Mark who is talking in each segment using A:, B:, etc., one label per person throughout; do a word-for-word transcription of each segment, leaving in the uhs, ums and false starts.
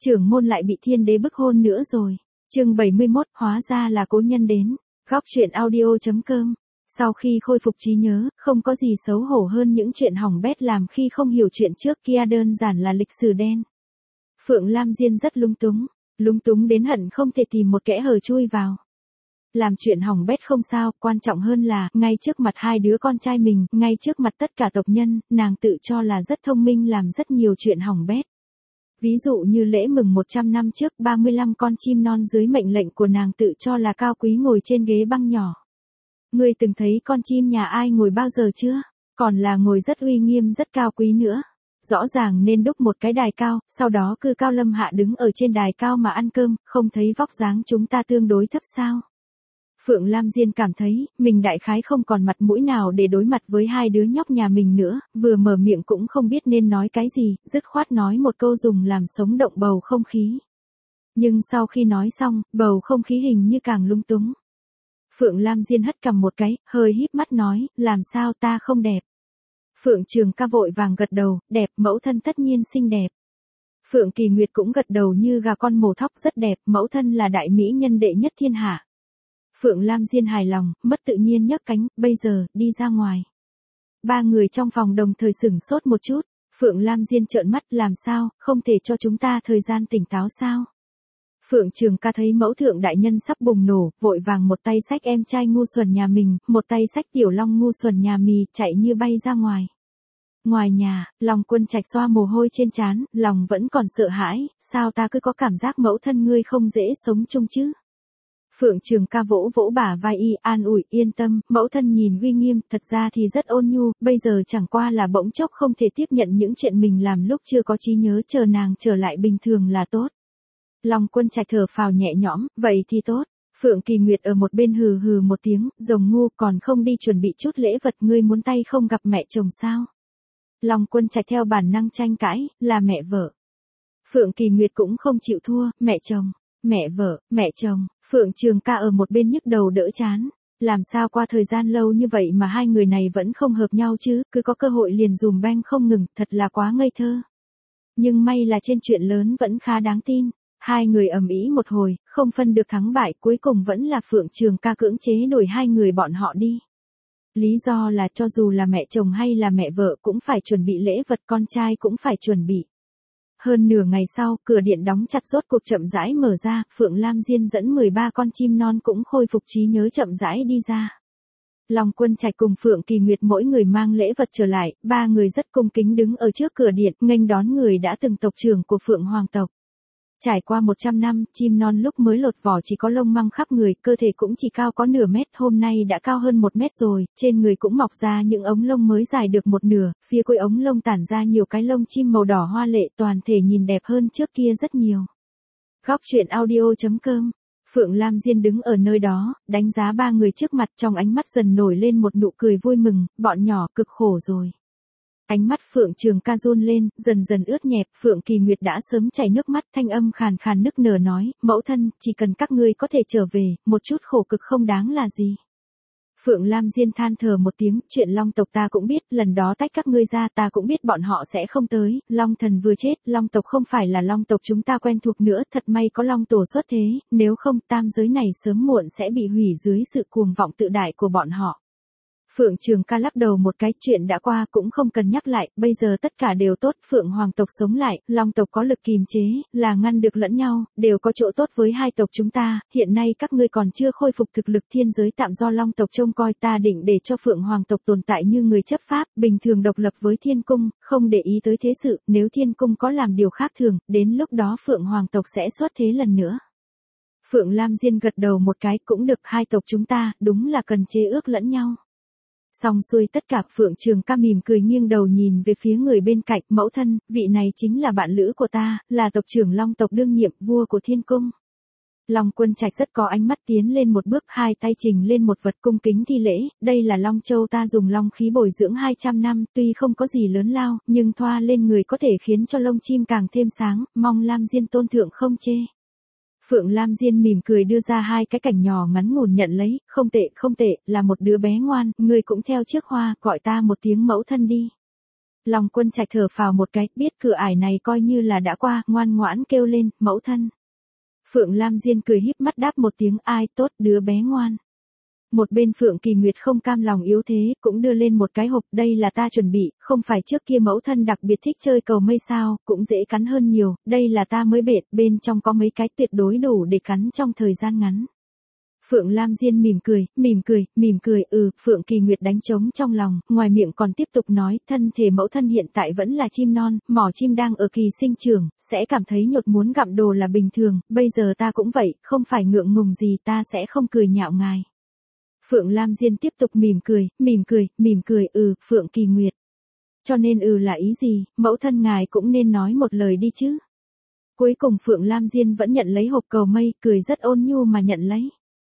A: trưởng môn lại bị thiên đế bức hôn nữa rồi. Chương bảy mươi mốt, hóa ra là cố nhân đến. Góc truyện audio.com. Sau khi khôi phục trí nhớ, không có gì xấu hổ hơn những chuyện hỏng bét làm khi không hiểu chuyện trước kia, đơn giản là lịch sử đen. Phượng Lam Diên rất lung túng, lung túng đến hận không thể tìm một kẽ hở chui vào. Làm chuyện hỏng bét không sao, quan trọng hơn là, ngay trước mặt hai đứa con trai mình, ngay trước mặt tất cả tộc nhân, nàng tự cho là rất thông minh, làm rất nhiều chuyện hỏng bét. Ví dụ như lễ mừng một trăm năm trước, ba mươi lăm con chim non dưới mệnh lệnh của nàng tự cho là cao quý ngồi trên ghế băng nhỏ. Ngươi từng thấy con chim nhà ai ngồi bao giờ chưa? Còn là ngồi rất uy nghiêm, rất cao quý nữa. Rõ ràng nên đúc một cái đài cao, sau đó cư cao lâm hạ đứng ở trên đài cao mà ăn cơm, không thấy vóc dáng chúng ta tương đối thấp sao? Phượng Lam Diên cảm thấy, mình đại khái không còn mặt mũi nào để đối mặt với hai đứa nhóc nhà mình nữa, vừa mở miệng cũng không biết nên nói cái gì, dứt khoát nói một câu dùng làm sống động bầu không khí. Nhưng sau khi nói xong, bầu không khí hình như càng lung túng. Phượng Lam Diên hất cằm một cái, hơi híp mắt nói, làm sao ta không đẹp? Phượng Trường Ca vội vàng gật đầu, đẹp, mẫu thân tất nhiên xinh đẹp. Phượng Kỳ Nguyệt cũng gật đầu như gà con mổ thóc, rất đẹp, mẫu thân là đại mỹ nhân đệ nhất thiên hạ. Phượng Lam Diên hài lòng, mất tự nhiên nhấc cánh, bây giờ, đi ra ngoài. Ba người trong phòng đồng thời sửng sốt một chút, Phượng Lam Diên trợn mắt, làm sao, không thể cho chúng ta thời gian tỉnh táo sao? Phượng Trường Ca thấy mẫu thượng đại nhân sắp bùng nổ, vội vàng một tay xách em trai ngu xuẩn nhà mình, một tay xách tiểu long ngu xuẩn nhà mì, chạy như bay ra ngoài. Ngoài nhà, Long Quân Trạch xoa mồ hôi trên trán, lòng vẫn còn sợ hãi, sao ta cứ có cảm giác mẫu thân ngươi không dễ sống chung chứ? Phượng Trường Ca vỗ vỗ bả vai y, an ủi, yên tâm, mẫu thân nhìn uy nghiêm, thật ra thì rất ôn nhu, bây giờ chẳng qua là bỗng chốc không thể tiếp nhận những chuyện mình làm lúc chưa có trí nhớ, chờ nàng trở lại bình thường là tốt. Long Quân Trạch thở phào nhẹ nhõm, vậy thì tốt. Phượng Kỳ Nguyệt ở một bên hừ hừ một tiếng, rồng ngu, còn không đi chuẩn bị chút lễ vật, ngươi muốn tay không gặp mẹ chồng sao? Long Quân Trạch theo bản năng tranh cãi, là mẹ vợ. Phượng Kỳ Nguyệt cũng không chịu thua, mẹ chồng, mẹ vợ, mẹ chồng. Phượng Trường Ca ở một bên nhức đầu đỡ chán. Làm sao qua thời gian lâu như vậy mà hai người này vẫn không hợp nhau chứ, cứ có cơ hội liền dùm beng không ngừng, thật là quá ngây thơ. Nhưng may là trên chuyện lớn vẫn khá đáng tin. Hai người ầm ĩ một hồi, không phân được thắng bại, cuối cùng vẫn là Phượng Trường Ca cưỡng chế đuổi hai người bọn họ đi. Lý do là cho dù là mẹ chồng hay là mẹ vợ cũng phải chuẩn bị lễ vật, con trai cũng phải chuẩn bị. Hơn nửa ngày sau, cửa điện đóng chặt rốt cuộc chậm rãi mở ra, Phượng Lam Diên dẫn mười ba con chim non cũng khôi phục trí nhớ chậm rãi đi ra. Long Quân Trạch cùng Phượng Kỳ Nguyệt mỗi người mang lễ vật trở lại, ba người rất cung kính đứng ở trước cửa điện, nghênh đón người đã từng tộc trưởng của Phượng Hoàng tộc. Trải qua một trăm năm, chim non lúc mới lột vỏ chỉ có lông măng khắp người, cơ thể cũng chỉ cao có nửa mét, hôm nay đã cao hơn một mét rồi, trên người cũng mọc ra những ống lông mới dài được một nửa, phía cuối ống lông tản ra nhiều cái lông chim màu đỏ hoa lệ, toàn thể nhìn đẹp hơn trước kia rất nhiều. Góc truyện audio.com. Phượng Lam Diên đứng ở nơi đó, đánh giá ba người trước mặt, trong ánh mắt dần nổi lên một nụ cười vui mừng, bọn nhỏ cực khổ rồi. Ánh mắt Phượng Trường Ca run lên, dần dần ướt nhẹp, Phượng Kỳ Nguyệt đã sớm chảy nước mắt, thanh âm khàn khàn nức nở nói, mẫu thân, chỉ cần các ngươi có thể trở về, một chút khổ cực không đáng là gì. Phượng Lam Diên than thở một tiếng, chuyện Long tộc ta cũng biết, lần đó tách các ngươi ra ta cũng biết bọn họ sẽ không tới, Long thần vừa chết, Long tộc không phải là Long tộc chúng ta quen thuộc nữa, thật may có Long tổ xuất thế, nếu không tam giới này sớm muộn sẽ bị hủy dưới sự cuồng vọng tự đại của bọn họ. Phượng Trường Ca lắc đầu một cái, chuyện đã qua cũng không cần nhắc lại, bây giờ tất cả đều tốt, Phượng Hoàng tộc sống lại, Long tộc có lực kìm chế, là ngăn được lẫn nhau, đều có chỗ tốt với hai tộc chúng ta, hiện nay các ngươi còn chưa khôi phục thực lực, thiên giới tạm do Long tộc trông coi, ta định để cho Phượng Hoàng tộc tồn tại như người chấp pháp, bình thường độc lập với thiên cung, không để ý tới thế sự, nếu thiên cung có làm điều khác thường, đến lúc đó Phượng Hoàng tộc sẽ xuất thế lần nữa. Phượng Lam Diên gật đầu một cái, cũng được, hai tộc chúng ta, đúng là cần chế ước lẫn nhau. Xong xuôi tất cả, Phượng Trường Ca mỉm cười nghiêng đầu nhìn về phía người bên cạnh, mẫu thân, vị này chính là bạn lữ của ta, là tộc trưởng Long tộc đương nhiệm, vua của thiên cung. Long Quân Trạch rất có ánh mắt tiến lên một bước, hai tay trình lên một vật cung kính thi lễ, đây là Long Châu ta dùng long khí bồi dưỡng hai trăm năm, tuy không có gì lớn lao, nhưng thoa lên người có thể khiến cho lông chim càng thêm sáng, mong Lam Diên tôn thượng không chê. Phượng Lam Diên mỉm cười đưa ra hai cái cảnh nhỏ ngắn ngủn nhận lấy, không tệ, không tệ, là một đứa bé ngoan, ngươi cũng theo chiếc hoa, gọi ta một tiếng mẫu thân đi. Long Quân Trạch thở phào một cái, biết cửa ải này coi như là đã qua, ngoan ngoãn kêu lên, mẫu thân. Phượng Lam Diên cười híp mắt đáp một tiếng, ai tốt, đứa bé ngoan. Một bên Phượng Kỳ Nguyệt không cam lòng yếu thế, cũng đưa lên một cái hộp, đây là ta chuẩn bị, không phải trước kia mẫu thân đặc biệt thích chơi cầu mây sao, cũng dễ cắn hơn nhiều, đây là ta mới bện, bên trong có mấy cái tuyệt đối đủ để cắn trong thời gian ngắn. Phượng Lam Diên mỉm cười, mỉm cười, mỉm cười, ừ, Phượng Kỳ Nguyệt đánh trống trong lòng, ngoài miệng còn tiếp tục nói, thân thể mẫu thân hiện tại vẫn là chim non, mỏ chim đang ở kỳ sinh trưởng, sẽ cảm thấy nhột muốn gặm đồ là bình thường, bây giờ ta cũng vậy, không phải ngượng ngùng gì, ta sẽ không cười nhạo ngài. Phượng Lam Diên tiếp tục mỉm cười, mỉm cười, mỉm cười, ừ, Phượng Kỳ Nguyệt. Cho nên ừ là ý gì, mẫu thân ngài cũng nên nói một lời đi chứ. Cuối cùng Phượng Lam Diên vẫn nhận lấy hộp cầu mây, cười rất ôn nhu mà nhận lấy.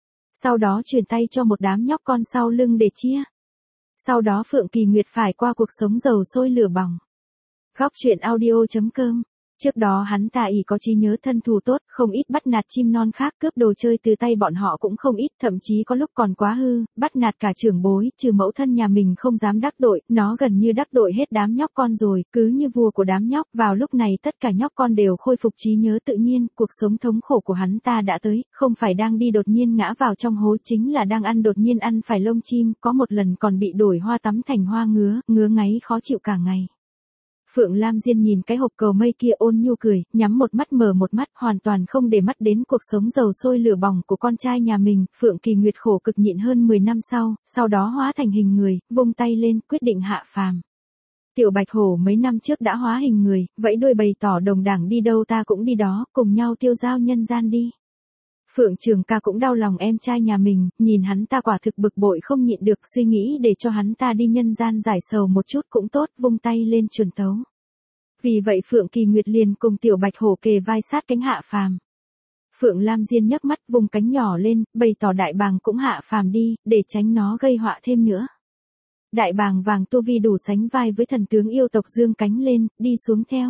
A: Sau đó chuyển tay cho một đám nhóc con sau lưng để chia. Sau đó Phượng Kỳ Nguyệt phải qua cuộc sống dầu sôi lửa bỏng. Góc truyện audio chấm com. Trước đó hắn ta ỷ có trí nhớ thân thù tốt, không ít bắt nạt chim non khác, cướp đồ chơi từ tay bọn họ cũng không ít, thậm chí có lúc còn quá hư, bắt nạt cả trưởng bối, trừ mẫu thân nhà mình không dám đắc tội, nó gần như đắc tội hết đám nhóc con rồi, cứ như vua của đám nhóc. Vào lúc này tất cả nhóc con đều khôi phục trí nhớ tự nhiên, cuộc sống thống khổ của hắn ta đã tới, không phải đang đi đột nhiên ngã vào trong hố, chính là đang ăn đột nhiên ăn phải lông chim, có một lần còn bị đổi hoa tắm thành hoa ngứa, ngứa ngáy khó chịu cả ngày. Phượng Lam Diên nhìn cái hộp cầu mây kia ôn nhu cười, nhắm một mắt mở một mắt, hoàn toàn không để mắt đến cuộc sống dầu sôi lửa bỏng của con trai nhà mình. Phượng Kỳ Nguyệt khổ cực nhịn hơn mười năm sau, sau đó hóa thành hình người, vung tay lên, quyết định hạ phàm. Tiểu Bạch Hổ mấy năm trước đã hóa hình người, vẫy đuôi bày tỏ đồng đảng đi đâu ta cũng đi đó, cùng nhau tiêu dao nhân gian đi. Phượng Trường Ca cũng đau lòng em trai nhà mình, nhìn hắn ta quả thực bực bội không nhịn được, suy nghĩ để cho hắn ta đi nhân gian giải sầu một chút cũng tốt, vung tay lên chuẩn tấu. Vì vậy Phượng Kỳ Nguyệt liền cùng Tiểu Bạch Hổ kề vai sát cánh hạ phàm. Phượng Lam Diên nhấc mắt vùng cánh nhỏ lên, bày tỏ đại bàng cũng hạ phàm đi, để tránh nó gây họa thêm nữa. Đại bàng vàng tu vi đủ sánh vai với thần tướng yêu tộc dương cánh lên, đi xuống theo.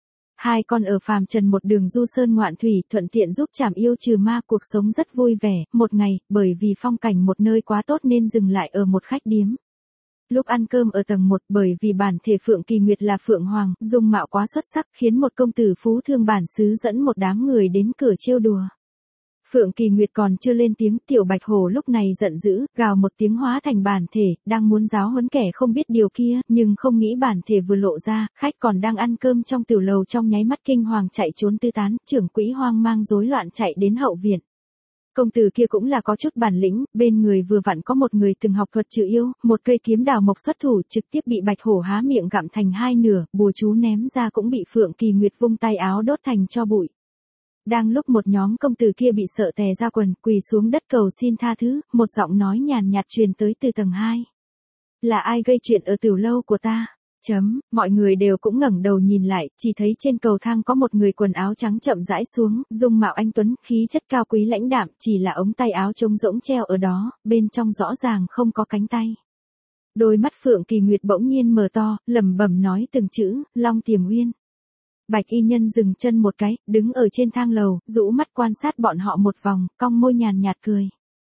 A: Hai con ở phàm trần một đường du sơn ngoạn thủy, thuận tiện giúp chảm yêu trừ ma, cuộc sống rất vui vẻ. Một ngày, bởi vì phong cảnh một nơi quá tốt nên dừng lại ở một khách điếm. Lúc ăn cơm ở tầng một, bởi vì bản thể Phượng Kỳ Nguyệt là Phượng Hoàng, dung mạo quá xuất sắc, khiến một công tử phú thương bản xứ dẫn một đám người đến cửa trêu đùa. Phượng Kỳ Nguyệt còn chưa lên tiếng, Tiểu Bạch Hổ lúc này giận dữ, gào một tiếng hóa thành bản thể, đang muốn giáo huấn kẻ không biết điều kia, nhưng không nghĩ bản thể vừa lộ ra, khách còn đang ăn cơm trong tiểu lầu trong nháy mắt kinh hoàng chạy trốn tứ tán, trưởng quỹ hoang mang rối loạn chạy đến hậu viện. Công tử kia cũng là có chút bản lĩnh, bên người vừa vặn có một người từng học thuật trừ yêu, một cây kiếm đào mộc xuất thủ, trực tiếp bị Bạch Hổ há miệng gặm thành hai nửa, bùa chú ném ra cũng bị Phượng Kỳ Nguyệt vung tay áo đốt thành tro bụi. Đang lúc một nhóm công tử kia bị sợ tè ra quần, quỳ xuống đất cầu xin tha thứ, một giọng nói nhàn nhạt truyền tới từ tầng hai. Là ai gây chuyện ở tiểu lâu của ta? Chấm, mọi người đều cũng ngẩng đầu nhìn lại, chỉ thấy trên cầu thang có một người quần áo trắng chậm rãi xuống, dung mạo anh tuấn, khí chất cao quý lãnh đạm, chỉ là ống tay áo trống rỗng treo ở đó, bên trong rõ ràng không có cánh tay. Đôi mắt Phượng Kỳ Nguyệt bỗng nhiên mở to, lẩm bẩm nói từng chữ, Long Tiềm Uyên. Bạch y nhân dừng chân một cái, đứng ở trên thang lầu, rũ mắt quan sát bọn họ một vòng, cong môi nhàn nhạt cười.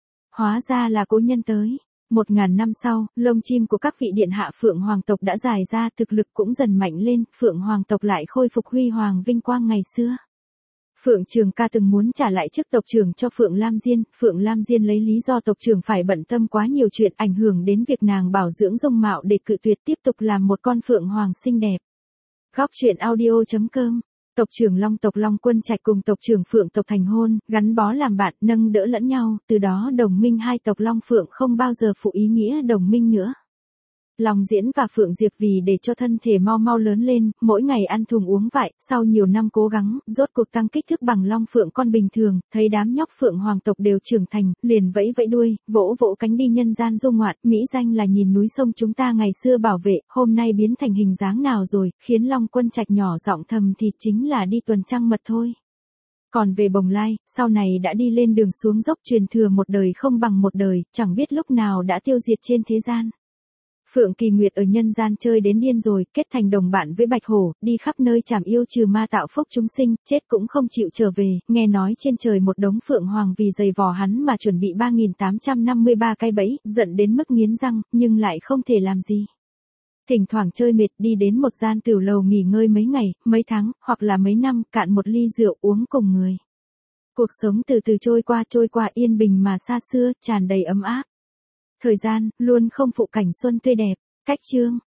A: Hóa ra là cố nhân tới. Một ngàn năm sau, lông chim của các vị điện hạ Phượng Hoàng tộc đã dài ra, thực lực cũng dần mạnh lên, Phượng Hoàng tộc lại khôi phục huy hoàng vinh quang ngày xưa. Phượng Trường Ca từng muốn trả lại chức tộc trưởng cho Phượng Lam Diên, Phượng Lam Diên lấy lý do tộc trưởng phải bận tâm quá nhiều chuyện ảnh hưởng đến việc nàng bảo dưỡng dung mạo để cự tuyệt tiếp tục làm một con Phượng Hoàng xinh đẹp. Góc truyện audio chấm com. Tộc trưởng Long tộc Long Quân Trạch cùng tộc trưởng Phượng tộc thành hôn, gắn bó làm bạn, nâng đỡ lẫn nhau, từ đó đồng minh hai tộc Long Phượng không bao giờ phụ ý nghĩa đồng minh nữa. Long Diễn và Phượng Diệp vì để cho thân thể mau mau lớn lên, mỗi ngày ăn thùng uống vại, sau nhiều năm cố gắng, rốt cuộc tăng kích thước bằng Long Phượng con bình thường, thấy đám nhóc Phượng Hoàng tộc đều trưởng thành, liền vẫy vẫy đuôi, vỗ vỗ cánh đi nhân gian du ngoạn, mỹ danh là nhìn núi sông chúng ta ngày xưa bảo vệ, hôm nay biến thành hình dáng nào rồi, khiến Long Quân Trạch nhỏ giọng thầm thì chính là đi tuần trăng mật thôi. Còn về Bồng Lai, sau này đã đi lên đường xuống dốc truyền thừa một đời không bằng một đời, chẳng biết lúc nào đã tiêu diệt trên thế gian. Phượng Kỳ Nguyệt ở nhân gian chơi đến điên rồi, kết thành đồng bạn với Bạch Hổ, đi khắp nơi trảm yêu trừ ma tạo phúc chúng sinh, chết cũng không chịu trở về, nghe nói trên trời một đống Phượng Hoàng vì giày vò hắn mà chuẩn bị ba nghìn tám trăm năm mươi ba cái bẫy, giận đến mức nghiến răng, nhưng lại không thể làm gì. Thỉnh thoảng chơi mệt đi đến một gian tiểu lầu nghỉ ngơi mấy ngày, mấy tháng, hoặc là mấy năm, cạn một ly rượu uống cùng người. Cuộc sống từ từ trôi qua trôi qua yên bình mà xa xưa, tràn đầy ấm áp. Thời gian, luôn không phụ cảnh xuân tươi đẹp. Cách chương